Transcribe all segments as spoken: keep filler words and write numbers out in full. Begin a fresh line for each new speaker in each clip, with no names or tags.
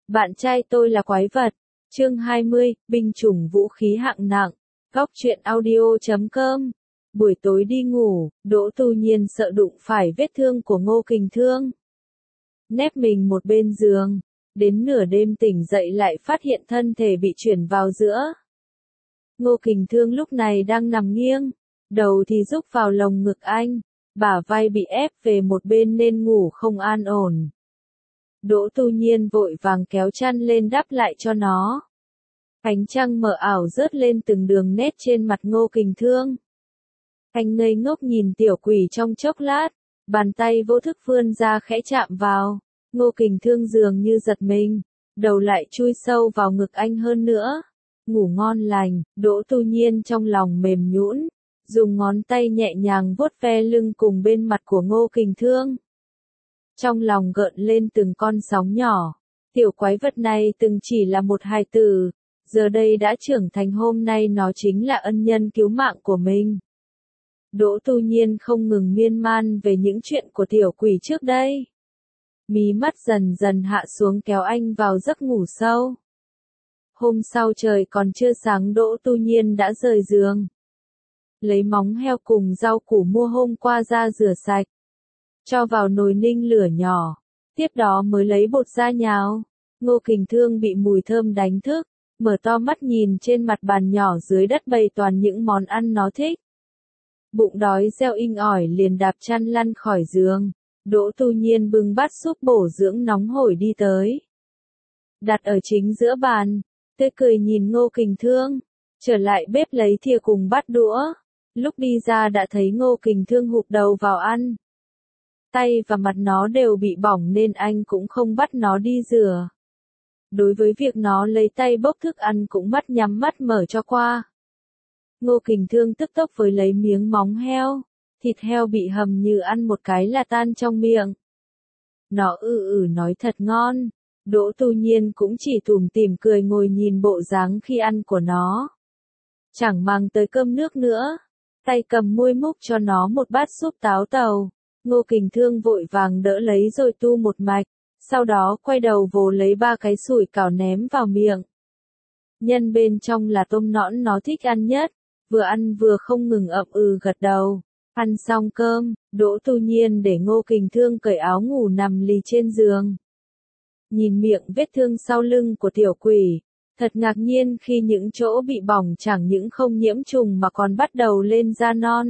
Bạn trai tôi là quái vật. Chương hai mươi, binh chủng vũ khí hạng nặng. Góc truyện audio chấm com. Buổi tối đi ngủ, Đỗ Tu Nhiên sợ đụng phải vết thương của Ngô Kình Thương. Nép mình một bên giường, đến nửa đêm tỉnh dậy lại phát hiện thân thể bị chuyển vào giữa. Ngô Kình Thương lúc này đang nằm nghiêng, đầu thì rúc vào lồng ngực anh, bả vai bị ép về một bên nên ngủ không an ổn. Đỗ Tu Nhiên vội vàng kéo chăn lên đắp lại cho nó. Ánh trăng mờ ảo rớt lên từng đường nét trên mặt Ngô Kình Thương. Anh ngây ngốc nhìn tiểu quỷ trong chốc lát, bàn tay vô thức vươn ra khẽ chạm vào. Ngô Kình Thương dường như giật mình, đầu lại chui sâu vào ngực anh hơn nữa. Ngủ ngon lành, Đỗ Tu Nhiên trong lòng mềm nhũn, dùng ngón tay nhẹ nhàng vuốt ve lưng cùng bên mặt của Ngô Kình Thương. Trong lòng gợn lên từng con sóng nhỏ, tiểu quái vật này từng chỉ là một hài tử, giờ đây đã trưởng thành, hôm nay nó chính là ân nhân cứu mạng của mình. Đỗ Tu Nhiên không ngừng miên man về những chuyện của tiểu quỷ trước đây. Mí mắt dần dần hạ xuống kéo anh vào giấc ngủ sâu. Hôm sau trời còn chưa sáng Đỗ Tu Nhiên đã rời giường. Lấy móng heo cùng rau củ mua hôm qua ra rửa sạch, cho vào nồi ninh lửa nhỏ, tiếp đó mới lấy bột ra nhào. Ngô Kình Thương bị mùi thơm đánh thức, mở to mắt nhìn trên mặt bàn nhỏ dưới đất bày toàn những món ăn nó thích. Bụng đói reo inh ỏi liền đạp chăn lăn khỏi giường. Đỗ Tu Nhiên bưng bát súp bổ dưỡng nóng hổi đi tới, đặt ở chính giữa bàn, tươi cười nhìn Ngô Kình Thương, trở lại bếp lấy thìa cùng bát đũa. Lúc đi ra đã thấy Ngô Kình Thương hụp đầu vào ăn. Tay và mặt nó đều bị bỏng nên anh cũng không bắt nó đi rửa. Đối với việc nó lấy tay bốc thức ăn cũng mắt nhắm mắt mở cho qua. Ngô Kình Thương tức tốc với lấy miếng móng heo, thịt heo bị hầm như ăn một cái là tan trong miệng. Nó ư ử nói thật ngon. Đỗ Tu Nhiên cũng chỉ tủm tỉm cười ngồi nhìn bộ dáng khi ăn của nó. Chẳng mang tới cơm nước nữa, tay cầm muôi múc cho nó một bát súp táo tàu. Ngô Kình Thương vội vàng đỡ lấy rồi tu một mạch, sau đó quay đầu vồ lấy ba cái sủi cảo ném vào miệng. Nhân bên trong là tôm nõn nó thích ăn nhất, vừa ăn vừa không ngừng ậm ừ gật đầu. Ăn xong cơm, Đỗ Tu Nhiên để Ngô Kình Thương cởi áo ngủ nằm lì trên giường. Nhìn miệng vết thương sau lưng của tiểu quỷ, thật ngạc nhiên khi những chỗ bị bỏng chẳng những không nhiễm trùng mà còn bắt đầu lên da non.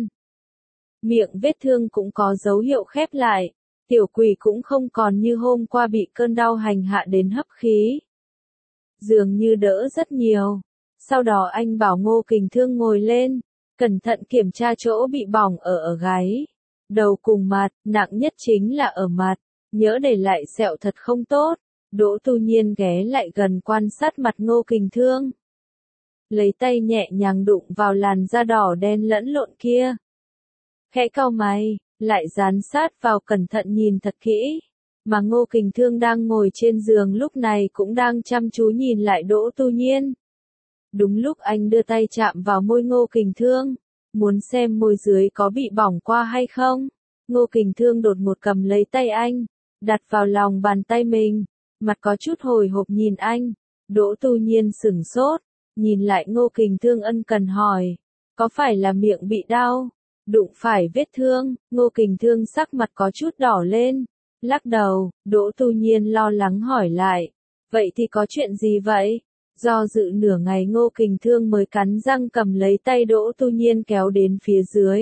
Miệng vết thương cũng có dấu hiệu khép lại, tiểu quỷ cũng không còn như hôm qua bị cơn đau hành hạ đến hấp khí. Dường như đỡ rất nhiều. Sau đó anh bảo Ngô Kình Thương ngồi lên, cẩn thận kiểm tra chỗ bị bỏng ở ở gáy, đầu cùng mặt, nặng nhất chính là ở mặt, nhỡ để lại sẹo thật không tốt. Đỗ Tu Nhiên ghé lại gần quan sát mặt Ngô Kình Thương, lấy tay nhẹ nhàng đụng vào làn da đỏ đen lẫn lộn kia. Khẽ cau mày, lại dán sát vào cẩn thận nhìn thật kỹ, mà Ngô Kình Thương đang ngồi trên giường lúc này cũng đang chăm chú nhìn lại Đỗ Tu Nhiên. Đúng lúc anh đưa tay chạm vào môi Ngô Kình Thương, muốn xem môi dưới có bị bỏng qua hay không, Ngô Kình Thương đột ngột cầm lấy tay anh, đặt vào lòng bàn tay mình, mặt có chút hồi hộp nhìn anh. Đỗ Tu Nhiên sửng sốt, nhìn lại Ngô Kình Thương ân cần hỏi, có phải là miệng bị đau, đụng phải vết thương? Ngô Kình Thương sắc mặt có chút đỏ lên, lắc đầu. Đỗ Tu Nhiên lo lắng hỏi lại, vậy thì có chuyện gì vậy? Do dự nửa ngày Ngô Kình Thương mới cắn răng cầm lấy tay Đỗ Tu Nhiên kéo đến phía dưới.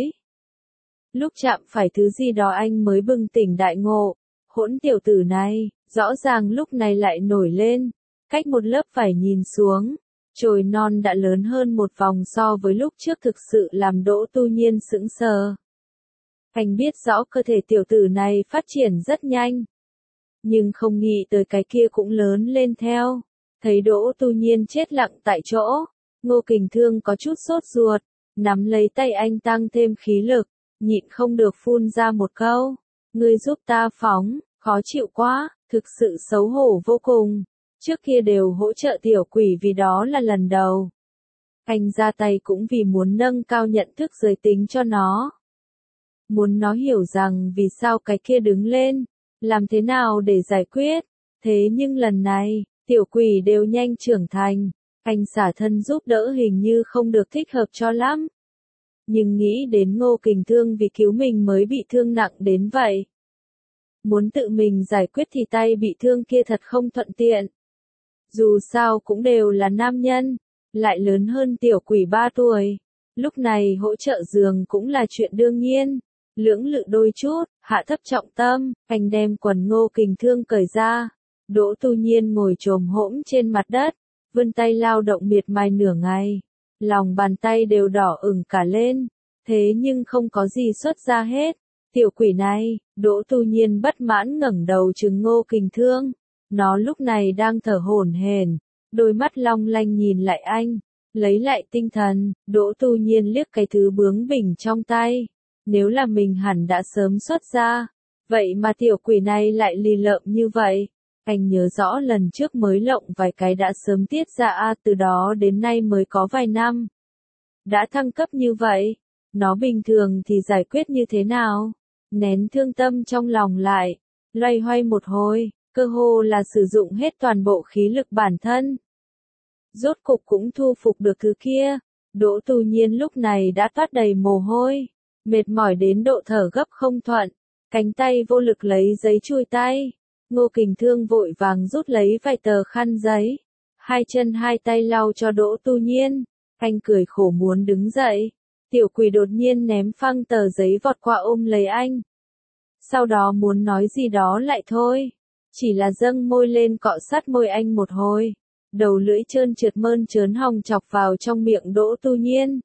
Lúc chạm phải thứ gì đó anh mới bừng tỉnh đại ngộ, hỗn tiểu tử này, rõ ràng lúc này lại nổi lên, cách một lớp vải nhìn xuống, chồi non đã lớn hơn một vòng so với lúc trước, thực sự làm Đỗ Tu Nhiên sững sờ. Anh biết rõ cơ thể tiểu tử này phát triển rất nhanh, nhưng không nghĩ tới cái kia cũng lớn lên theo. Thấy Đỗ Tu Nhiên chết lặng tại chỗ, Ngô Kình Thương có chút sốt ruột, nắm lấy tay anh tăng thêm khí lực, nhịn không được phun ra một câu, ngươi giúp ta phóng, khó chịu quá, thực sự xấu hổ vô cùng. Trước kia đều hỗ trợ tiểu quỷ vì đó là lần đầu. Anh ra tay cũng vì muốn nâng cao nhận thức giới tính cho nó. Muốn nó hiểu rằng vì sao cái kia đứng lên, làm thế nào để giải quyết. Thế nhưng lần này, Tiểu quỷ đều nhanh trưởng thành, anh xả thân giúp đỡ hình như không được thích hợp cho lắm. Nhưng nghĩ đến Ngô Kình Thương vì cứu mình mới bị thương nặng đến vậy. Muốn tự mình giải quyết thì tay bị thương kia thật không thuận tiện. Dù sao cũng đều là nam nhân, lại lớn hơn tiểu quỷ ba tuổi. Lúc này hỗ trợ giường cũng là chuyện đương nhiên. Lưỡng lự đôi chút, hạ thấp trọng tâm, anh đem quần Ngô Kình Thương cởi ra. Đỗ Tu Nhiên ngồi chồm hỗn trên mặt đất, vươn tay lao động miệt mài nửa ngày. Lòng bàn tay đều đỏ ửng cả lên, thế nhưng không có gì xuất ra hết. Tiểu quỷ này, Đỗ Tu Nhiên bất mãn ngẩng đầu trừng Ngô Kình Thương. Nó lúc này đang thở hổn hển, đôi mắt long lanh nhìn lại anh, lấy lại tinh thần. Đỗ Tu Nhiên liếc cái thứ bướng bỉnh trong tay. Nếu là mình hẳn đã sớm xuất ra, vậy mà tiểu quỷ này lại lì lợm như vậy. Anh nhớ rõ lần trước mới lộng vài cái đã sớm tiết ra a, từ đó đến nay mới có vài năm. Đã thăng cấp như vậy, nó bình thường thì giải quyết như thế nào? Nén thương tâm trong lòng lại, loay hoay một hồi, cơ hồ là sử dụng hết toàn bộ khí lực bản thân. Rốt cục cũng thu phục được thứ kia. Đỗ Tu Nhiên lúc này đã toát đầy mồ hôi, mệt mỏi đến độ thở gấp không thuận, cánh tay vô lực lấy giấy chùi tay. Ngô Kình Thương vội vàng rút lấy vài tờ khăn giấy, hai chân hai tay lau cho Đỗ Tu Nhiên. Anh cười khổ muốn đứng dậy, tiểu quỷ đột nhiên ném phăng tờ giấy vọt qua ôm lấy anh. Sau đó muốn nói gì đó lại thôi, chỉ là dâng môi lên cọ sát môi anh một hồi, đầu lưỡi trơn trượt mơn trớn hòng chọc vào trong miệng Đỗ Tu Nhiên.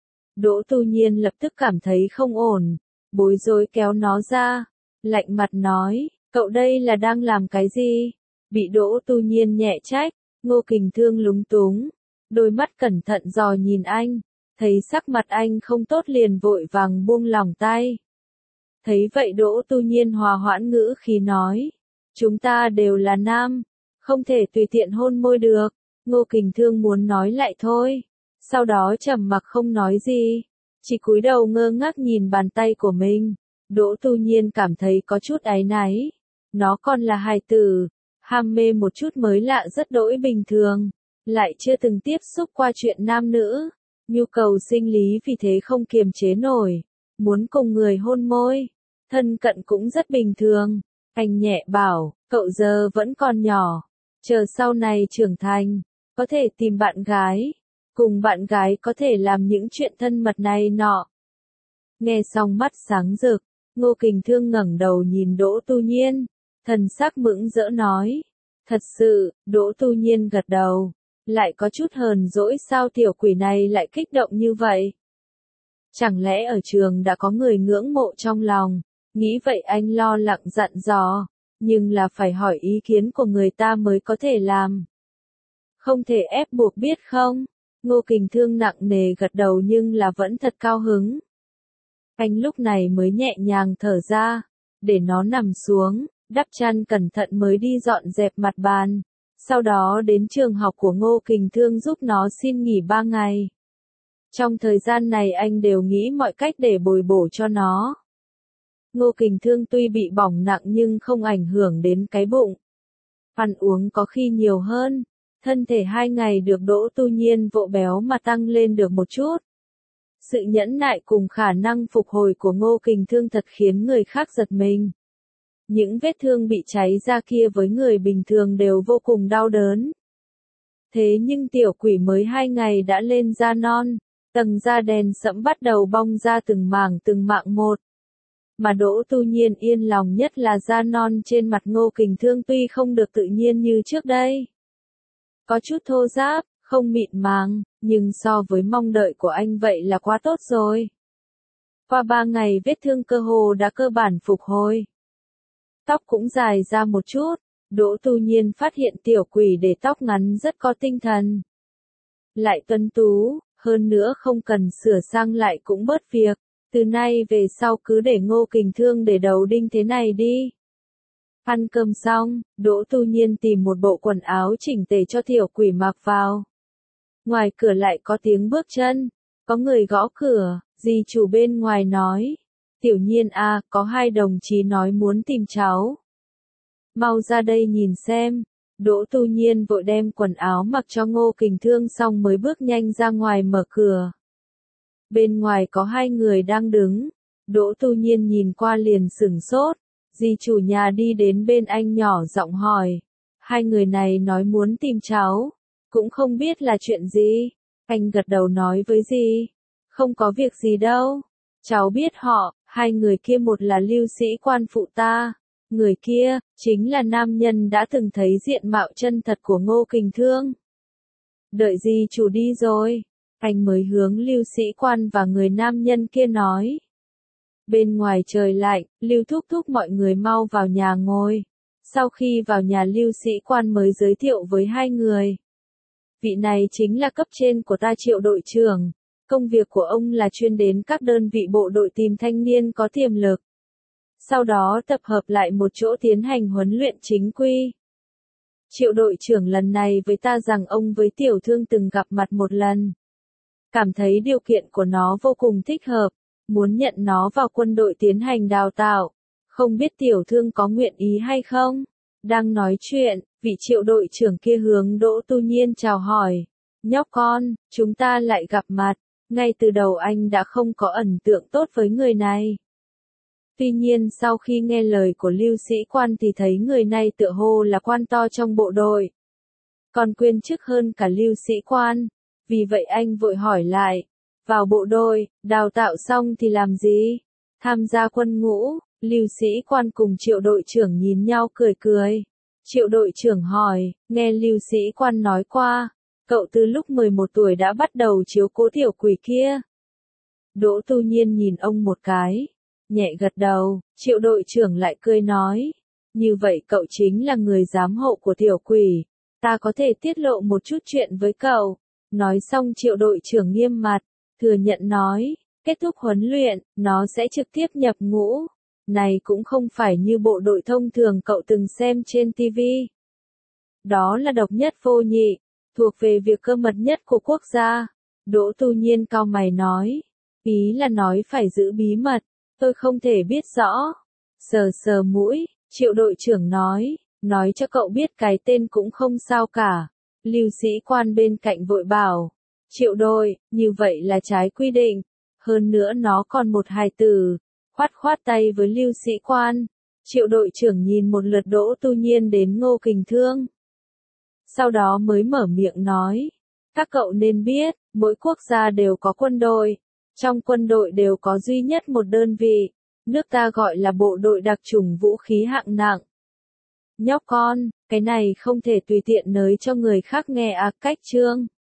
Đỗ Tu Nhiên lập tức cảm thấy không ổn, bối rối kéo nó ra, lạnh mặt nói, cậu đây là đang làm cái gì? Bị Đỗ Tu Nhiên nhẹ trách, Ngô Kình Thương lúng túng, đôi mắt cẩn thận dò nhìn anh, thấy sắc mặt anh không tốt liền vội vàng buông lỏng tay. Thấy vậy Đỗ Tu Nhiên hòa hoãn ngữ khí nói, chúng ta đều là nam, không thể tùy tiện hôn môi được. Ngô Kình Thương muốn nói lại thôi, sau đó trầm mặc không nói gì, chỉ cúi đầu ngơ ngác nhìn bàn tay của mình. Đỗ Tu Nhiên cảm thấy có chút áy náy, nó còn là hài tử, ham mê một chút mới lạ rất đỗi bình thường, lại chưa từng tiếp xúc qua chuyện nam nữ, nhu cầu sinh lý vì thế không kiềm chế nổi, muốn cùng người hôn môi, thân cận cũng rất bình thường. Anh nhẹ bảo, cậu giờ vẫn còn nhỏ, chờ sau này trưởng thành, có thể tìm bạn gái, cùng bạn gái có thể làm những chuyện thân mật này nọ. Nghe xong mắt sáng rực, Ngô Kình Thương ngẩng đầu nhìn Đỗ Tu Nhiên, thần sắc mững rỡ nói, thật sự. Đỗ Tu Nhiên gật đầu, lại có chút hờn dỗi sao tiểu quỷ này lại kích động như vậy. Chẳng lẽ ở trường đã có người ngưỡng mộ trong lòng, nghĩ vậy anh lo lặng dặn dò, nhưng là phải hỏi ý kiến của người ta mới có thể làm. Không thể ép buộc biết không? Ngô Kình Thương nặng nề gật đầu nhưng là vẫn thật cao hứng. Anh lúc này mới nhẹ nhàng thở ra, để nó nằm xuống, đắp chăn cẩn thận mới đi dọn dẹp mặt bàn. Sau đó đến trường học của Ngô Kình Thương giúp nó xin nghỉ ba ngày. Trong thời gian này anh đều nghĩ mọi cách để bồi bổ cho nó. Ngô Kình Thương tuy bị bỏng nặng nhưng không ảnh hưởng đến cái bụng. Ăn uống có khi nhiều hơn, thân thể hai ngày được Đỗ Tu Nhiên vỗ béo mà tăng lên được một chút. Sự nhẫn nại cùng khả năng phục hồi của Ngô Kình Thương thật khiến người khác giật mình. Những vết thương bị cháy ra kia với người bình thường đều vô cùng đau đớn. Thế nhưng tiểu quỷ mới hai ngày đã lên da non, tầng da đen sẫm bắt đầu bong ra từng mảng từng mảng một. Mà Đỗ Tu Nhiên yên lòng nhất là da non trên mặt Ngô Kình Thương tuy không được tự nhiên như trước đây. Có chút thô ráp, không mịn màng, nhưng so với mong đợi của anh vậy là quá tốt rồi. Qua ba ngày vết thương cơ hồ đã cơ bản phục hồi. Tóc cũng dài ra một chút, Đỗ Tu Nhiên phát hiện tiểu quỷ để tóc ngắn rất có tinh thần. Lại tuấn tú, hơn nữa không cần sửa sang lại cũng bớt việc, từ nay về sau cứ để Ngô Kình Thương để đầu đinh thế này đi. Ăn cơm xong, Đỗ Tu Nhiên tìm một bộ quần áo chỉnh tề cho tiểu quỷ mặc vào. Ngoài cửa lại có tiếng bước chân, có người gõ cửa, dì chủ bên ngoài nói, Tiểu Nhiên à, có hai đồng chí nói muốn tìm cháu. Mau ra đây nhìn xem, Đỗ Tu Nhiên vội đem quần áo mặc cho Ngô Kình Thương xong mới bước nhanh ra ngoài mở cửa. Bên ngoài có hai người đang đứng. Đỗ Tu Nhiên nhìn qua liền sửng sốt. Dì chủ nhà đi đến bên anh nhỏ giọng hỏi. Hai người này nói muốn tìm cháu. Cũng không biết là chuyện gì. Anh gật đầu nói với dì. Không có việc gì đâu. Cháu biết họ, hai người kia một là lưu sĩ quan phụ ta. Người kia, chính là nam nhân đã từng thấy diện mạo chân thật của Ngô Kình Thương. Đợi dì chủ đi rồi. Anh mới hướng lưu sĩ quan và người nam nhân kia nói. Bên ngoài trời lạnh, Lưu thúc thúc mọi người mau vào nhà ngồi. Sau khi vào nhà lưu sĩ quan mới giới thiệu với hai người. Vị này chính là cấp trên của ta Triệu đội trưởng. Công việc của ông là chuyên đến các đơn vị bộ đội tìm thanh niên có tiềm lực. Sau đó tập hợp lại một chỗ tiến hành huấn luyện chính quy. Triệu đội trưởng lần này với ta rằng ông với tiểu thương từng gặp mặt một lần. Cảm thấy điều kiện của nó vô cùng thích hợp. Muốn nhận nó vào quân đội tiến hành đào tạo. Không biết tiểu thương có nguyện ý hay không? Đang nói chuyện, vị triệu đội trưởng kia hướng Đỗ Tu Nhiên chào hỏi. Nhóc con, chúng ta lại gặp mặt. Ngay từ đầu anh đã không có ấn tượng tốt với người này. Tuy nhiên sau khi nghe lời của lưu sĩ quan thì thấy người này tựa hồ là quan to trong bộ đội. Còn quyền chức hơn cả lưu sĩ quan. Vì vậy anh vội hỏi lại. Vào bộ đội, đào tạo xong thì làm gì? Tham gia quân ngũ, lưu sĩ quan cùng triệu đội trưởng nhìn nhau cười cười. Triệu đội trưởng hỏi, nghe lưu sĩ quan nói qua, cậu từ lúc mười một tuổi đã bắt đầu chiếu cố tiểu quỷ kia. Đỗ Tu Nhiên nhìn ông một cái, nhẹ gật đầu, triệu đội trưởng lại cười nói. Như vậy cậu chính là người giám hộ của tiểu quỷ, ta có thể tiết lộ một chút chuyện với cậu. Nói xong triệu đội trưởng nghiêm mặt. Thừa nhận nói, kết thúc huấn luyện, nó sẽ trực tiếp nhập ngũ. Này cũng không phải như bộ đội thông thường cậu từng xem trên ti vi. Đó là độc nhất vô nhị, thuộc về việc cơ mật nhất của quốc gia. Đỗ Tu Nhiên cau mày nói, ý là nói phải giữ bí mật, tôi không thể biết rõ. Sờ sờ mũi, triệu đội trưởng nói, nói cho cậu biết cái tên cũng không sao cả. Lưu sĩ quan bên cạnh vội bảo. Triệu đội, như vậy là trái quy định. Hơn nữa nó còn một hài tử. Khoát khoát tay với lưu sĩ quan. Triệu đội trưởng nhìn một lượt Đỗ Tu Nhiên đến Ngô Kình Thương. Sau đó mới mở miệng nói. Các cậu nên biết, mỗi quốc gia đều có quân đội. Trong quân đội đều có duy nhất một đơn vị. Nước ta gọi là bộ đội đặc chủng vũ khí hạng nặng. Nhóc con, cái này không thể tùy tiện nới cho người khác nghe à cách chương.